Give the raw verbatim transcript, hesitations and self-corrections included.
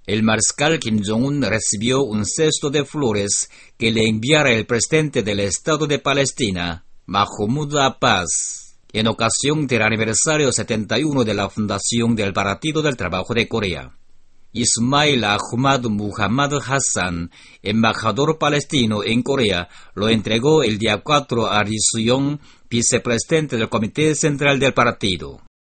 el mariscal Kim Jong-un recibió un cesto de flores que le enviara el presidente del Estado de Palestina, Mahmoud Abbas, en ocasión del aniversario setenta y uno de la fundación del Partido del Trabajo de Corea. Ismail Ahmad Muhammad Hassan, embajador palestino en Corea, lo entregó el día cuatro a Ri Su-yong, vicepresidente del Comité Central del partido.